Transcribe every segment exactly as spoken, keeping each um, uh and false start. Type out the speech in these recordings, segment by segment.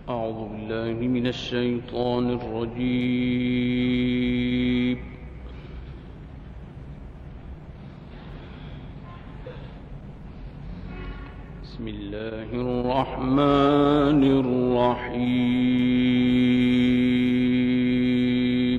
أعوذ بالله من الشيطان الرجيم. بسم الله الرحمن الرحيم.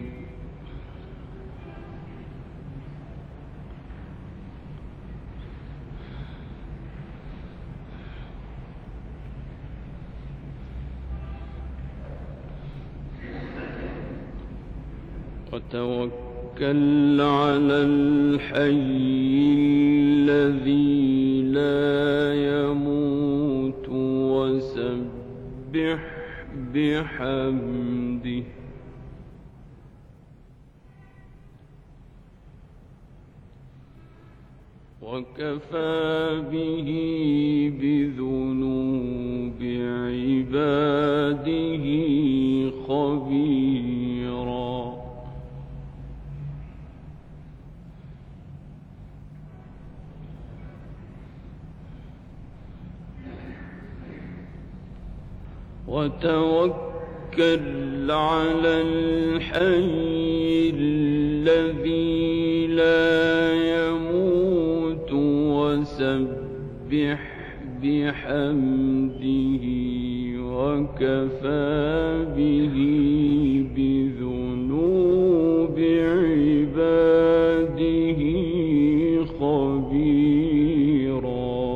وتوكل على الحي الذي لا يموت وسبح بحمده وكفى به بذنوب عباده خبيرا. وتوكل على الحي الذي لا يموت وسبح بحمده وكفى به بذنوب عباده خبيرا.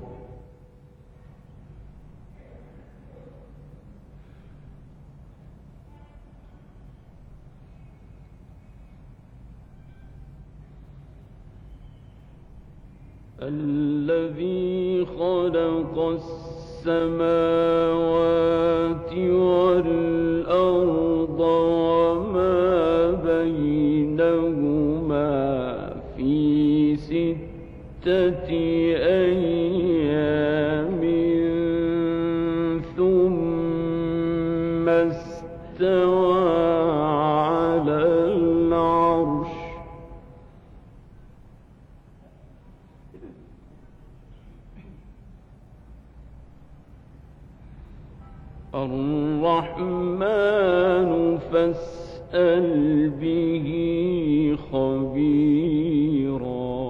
الذي خلق السماوات والأرض وما بينهما في ستة أيام ثم استوى على العرش الرحمن فاسأل به خبيرا.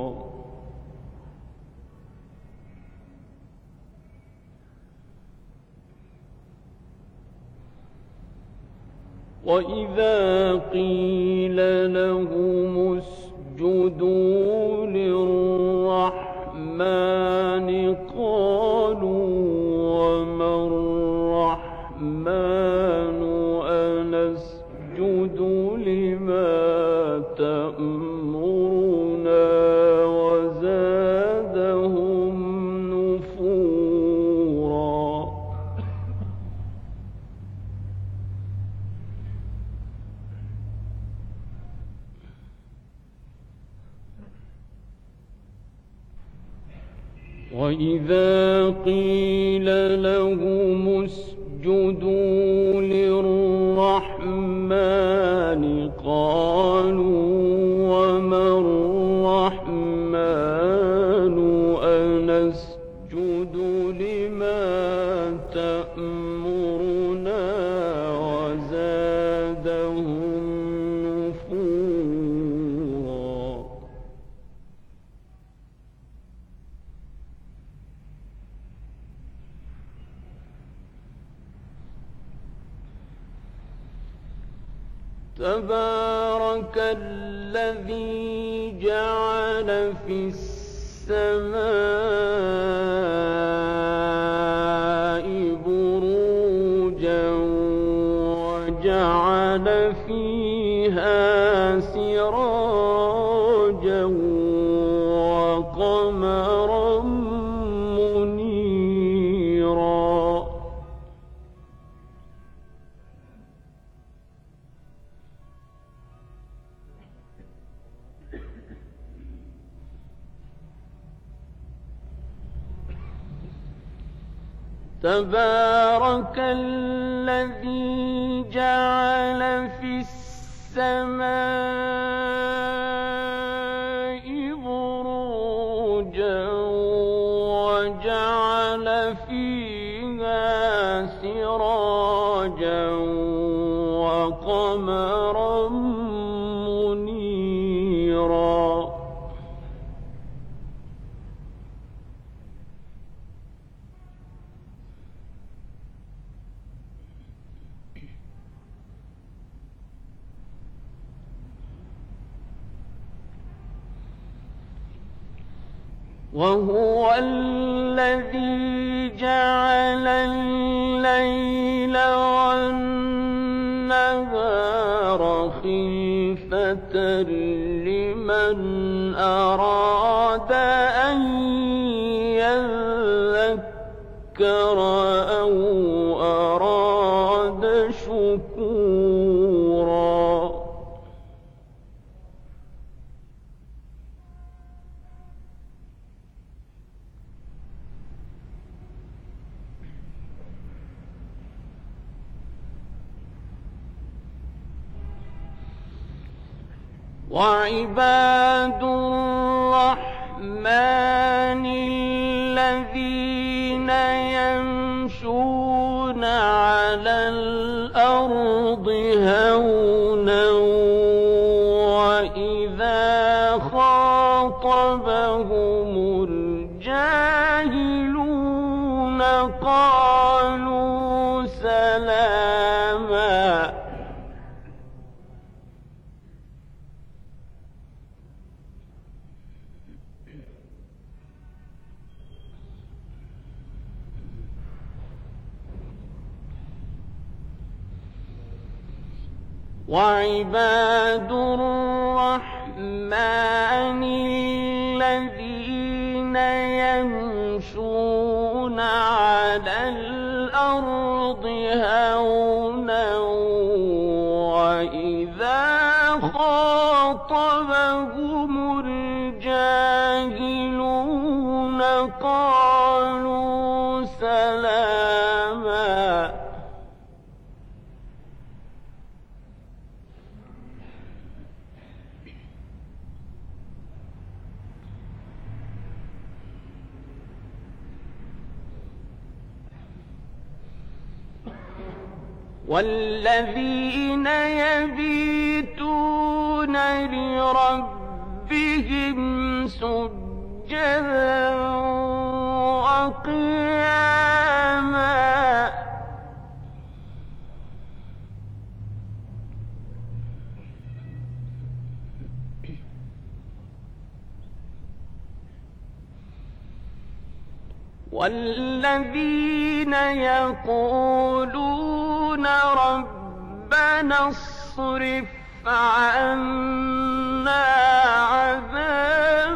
وإذا قيل لهم اسجدوا للرحمن قالوا وما الرحمن أنسجد لما تأمرنا وزادهم نفورا. وإذا قيل لهم اسجدوا للرحمن قالوا وما الرحمن أنسجد لما تأمرنا وزادهم نفورا. تبارك الذي جعل في السماء بروجا وجعل فيها سراجا وقمرا منيرا. تبارك الذي جعل في السماء بروجا وجعل فيها سراجا وهو الذي جعل الليل والنهار خلفة لمن أراد أن يذكر أو أراد شكورا وعباد الرحمن الذين يمشون على الأرض هونا وإذا خاطبهم الجاهلون قالوا سلاما وعباد الرحمن الذين يمشون على الأرض هونا وإذا خاطبهم الجاهلون قالوا سلاما والذين يبيتون لربهم سجدا وقياما والذين يقولون ربنا اصرف عنا عذاب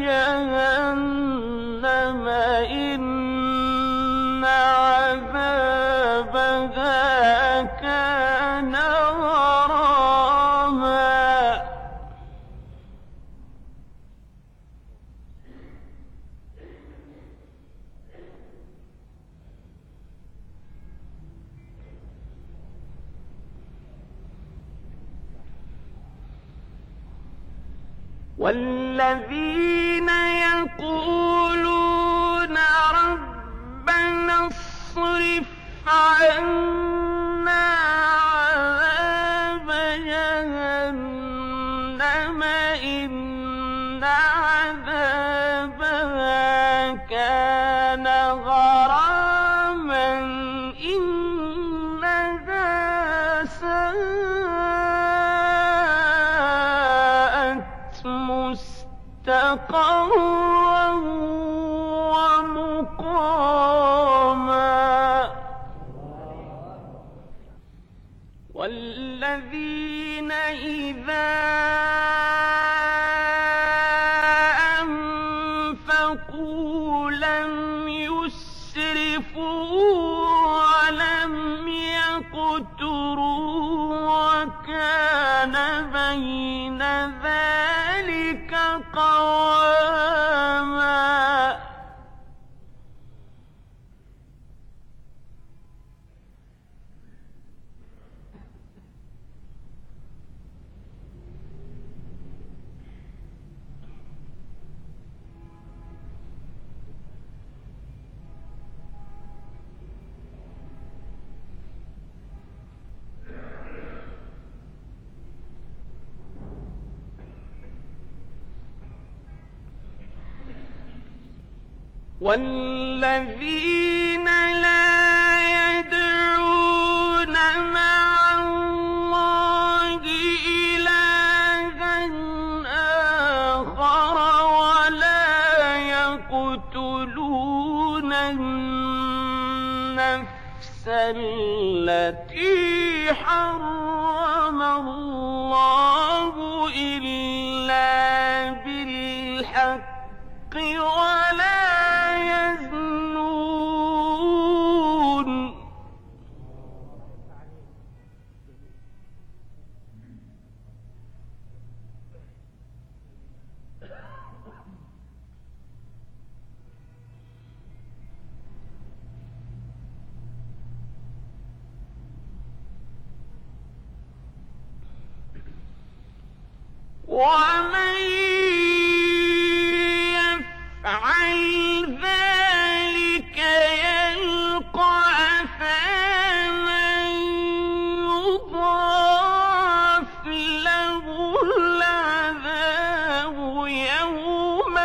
جهنم إن عذابها كان غراما والذين يقولون ربنا اصرف عنا عذاب جهنم إن عذابها كان غراما إنها ساءت مستقرا ومقاما والذين إذا أنفقوا لم يسرفوا ولم يقتروا وكان بين ذلك قواما والذين لا يدعون مع الله إلها آخر ولا يقولون النفس التي حرم الله إلا بالحق ولا يزنون. ومن يفعل ذلك يلقى أثاما يضاعف له العذاب يوم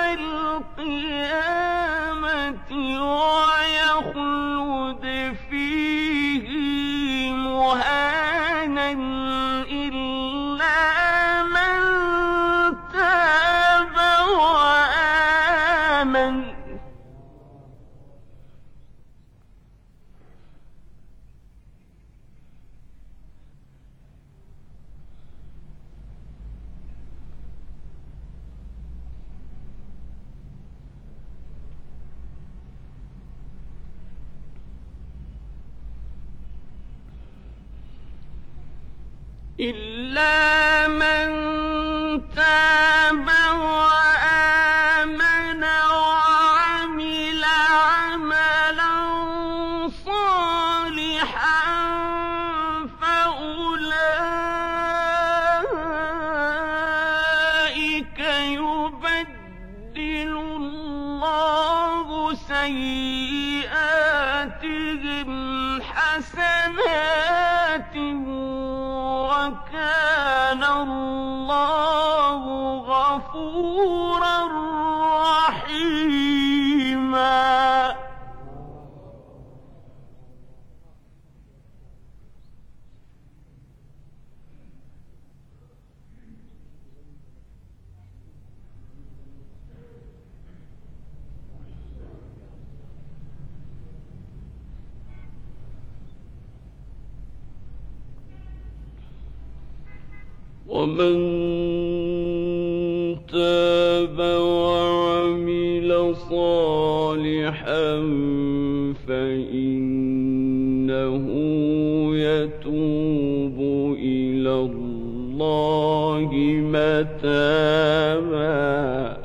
القيامة ويخلد فيه مهانا إلا من تاب وآمن. إلا من تاب وآمن وعمل عملا صالحا فأولئك يبدل الله سيئاتهم حسنات وكان الله غفورا رحيما. ومن تاب وعمل صالحا فإنه يتوب إلى الله متابا.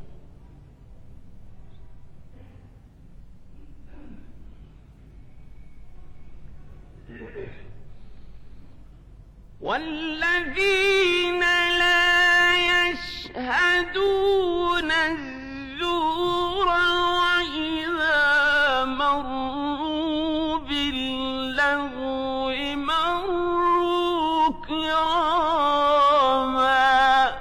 والذين لا يشهدون الزور وإذا مروا باللغو مروا كراما.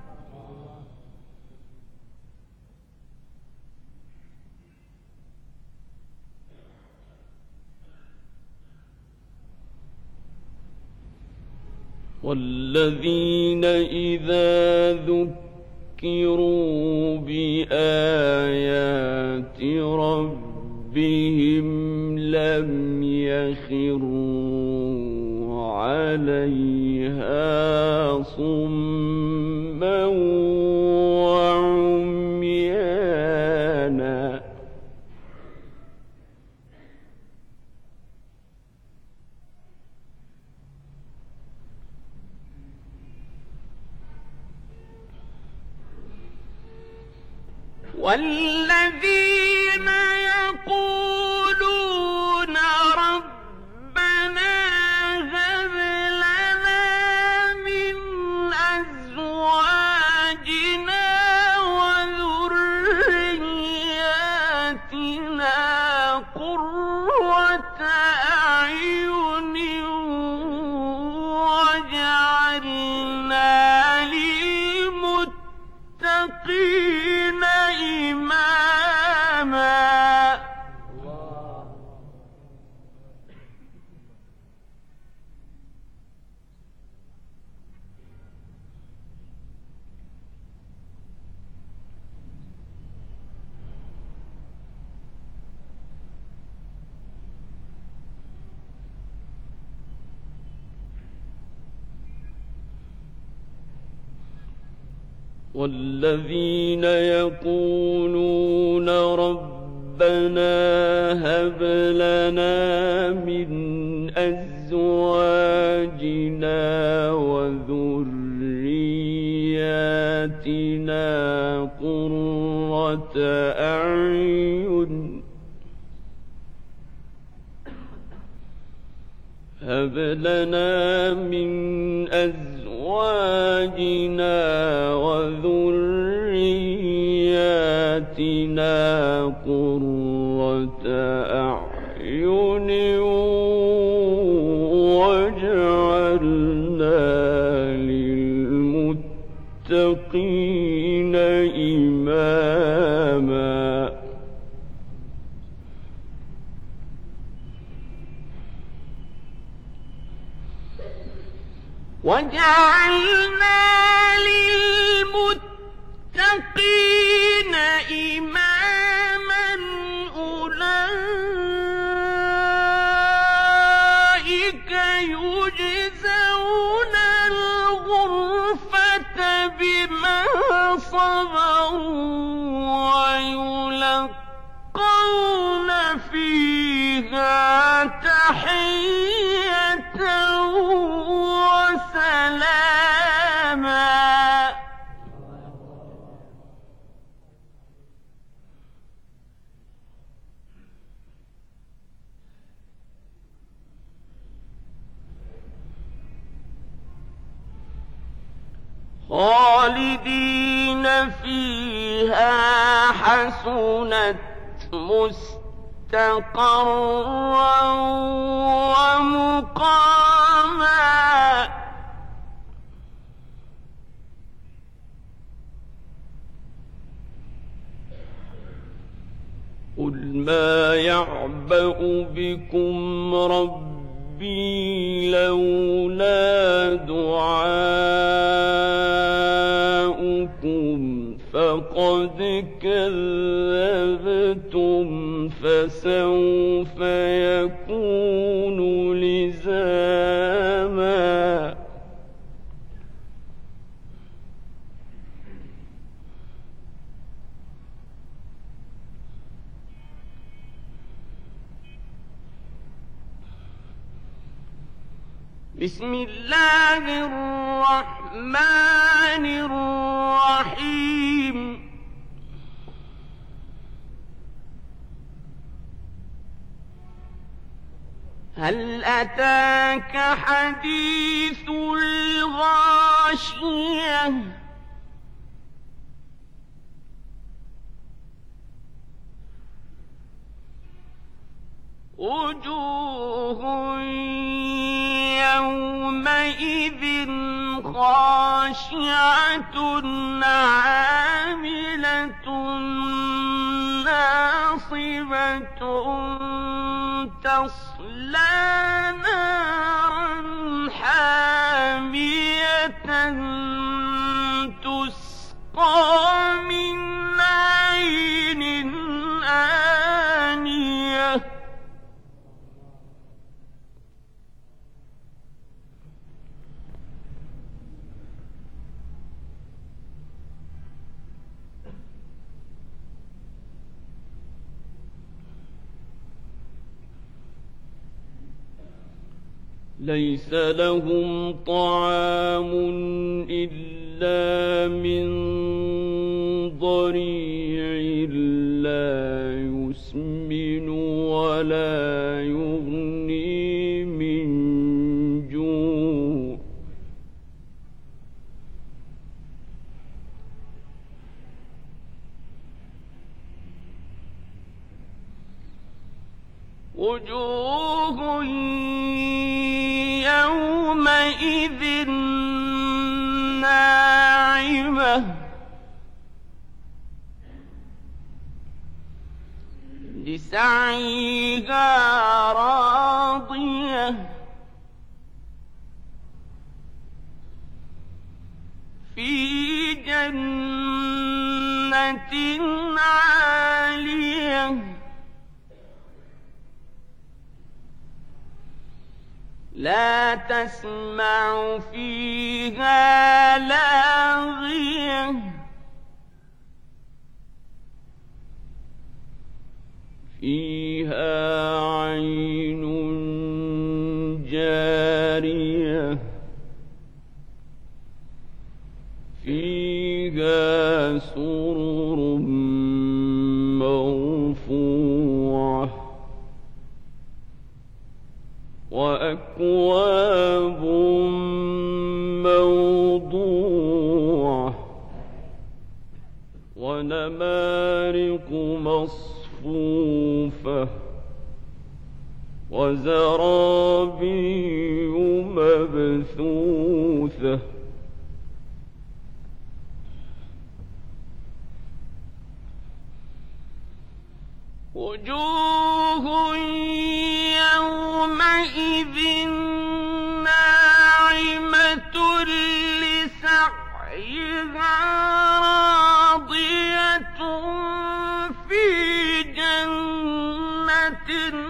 والذين إذا ذكروا بآيات ربهم لم يخروا عليها صما وعميانا. والذين يقولون ربنا هب لنا من أزواجنا وذرياتنا قرة أعين واجعلنا للمتقين إماما. والذين يقولون ربنا هب لنا من أزواجنا وذرياتنا قرة أعين هب لنا من أزواجنا وذرياتنا قرة أعين واجعلنا للمتقين إماما. وجعلنا للمتقين إماما أولئك يجزون الغرفة بما صبروا ويلقون فيها تحية وسلاما. خالدين فيها حسنت مستقرا ومقاما. قل ما يعبأ بكم ربي لولا دعاؤكم فقد كذبتم فسوف يكون لزاما. بسم الله الرحمن الرحيم. هل أتاك حديث الغاشية وجوه يومئذ خاشعة عاملة ناصبة تصلى نارا حامية تسقى من عين آنية ليس لهم طعام إلا من ضريع لا يسمن ولا يغني من جوع. وجوه يومئذ ناعمة لسعيها راضية في جنة عالية لا تسمع فيها لاغية وأكواب موضوعة ونمارق مصفوفة وزرابي مبثوثة وجوه يومئذ ناعمة لسعيها راضية في جنة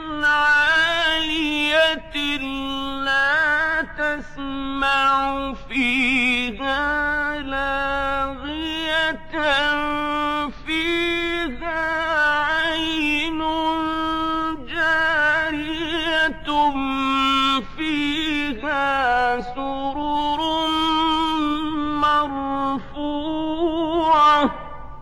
عالية لا تسمع فيها لاغية فيها عين جارية فيها سرر مرفوعة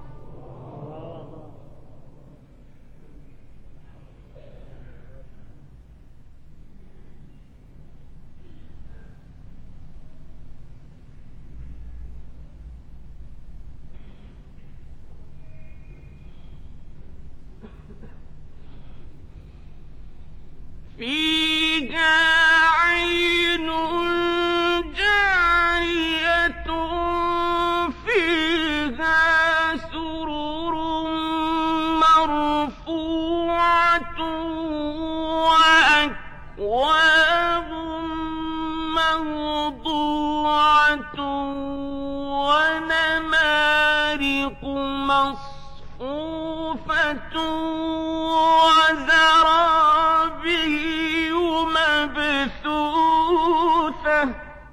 فيها عين جارية فيها سرر مرفوعة وأكواب موضوعة ونمارق مصفوفة وزرابي مبثوثة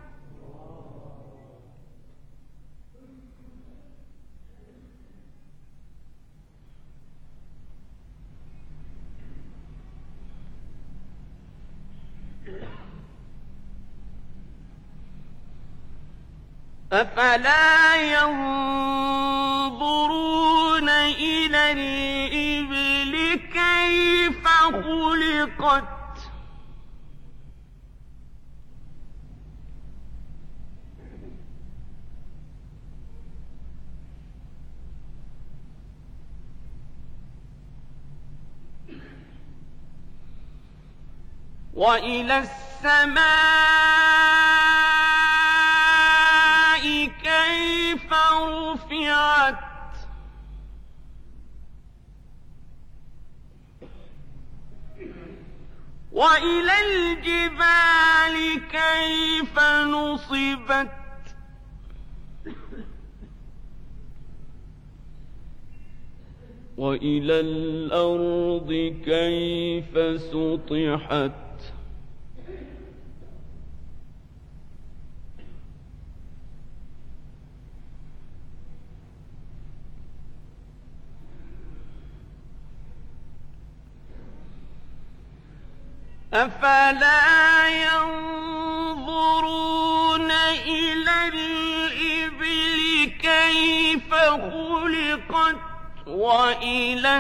أفلا ينظرون إلى الإبل كيف خلقت وإلى السماء كيف رفعت وإلى الجبال كيف نصبت وإلى الأرض كيف سطحت أفلا ينظرون إلى الإبل كيف خلقت وإلى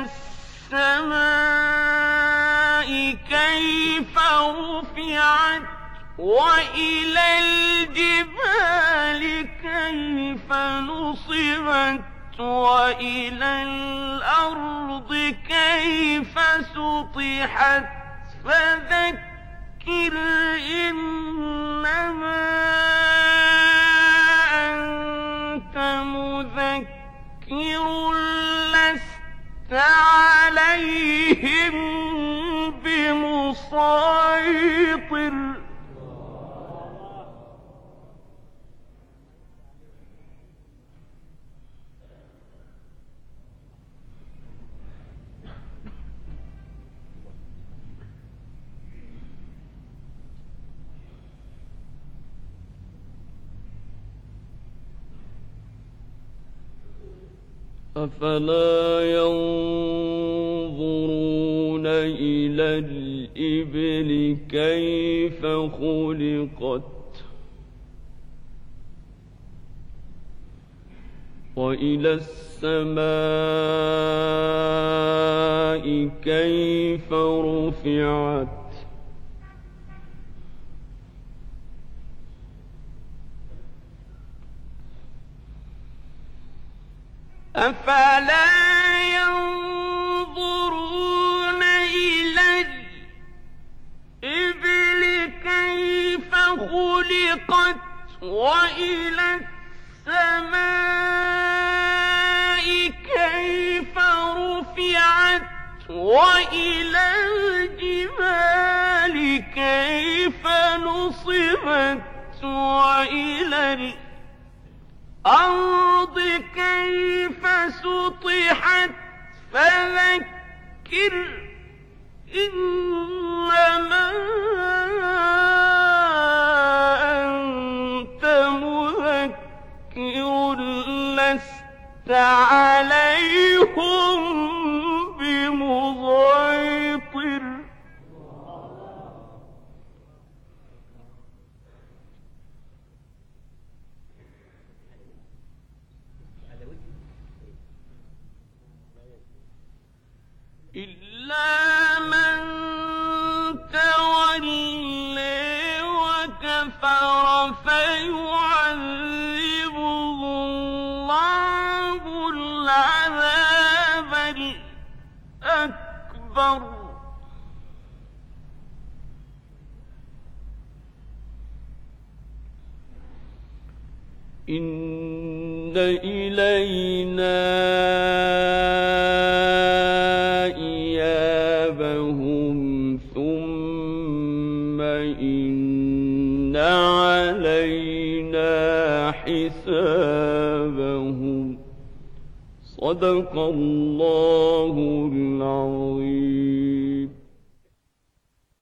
السماء كيف رفعت وإلى الجبال كيف نصبت وإلى الأرض كيف سطحت فذكر إنما أنت مذكر لست عليهم بمسيطر أفلا ينظرون إلى الإبل كيف خلقت وإلى السماء كيف رفعت أفلا ينظرون إلى الإبل كيف خلقت وإلى السماء كيف رفعت وإلى الجبال كيف نصبت وإلى الأرض كيف سطحت فذكر إنما أنت مذكر لست عليهم بمسيطر. إلا من تولي وكفر فيعذبه الله العذاب الأكبر إن إلينا إيابهم ثم إن علينا حسابهم. صدق الله العظيم.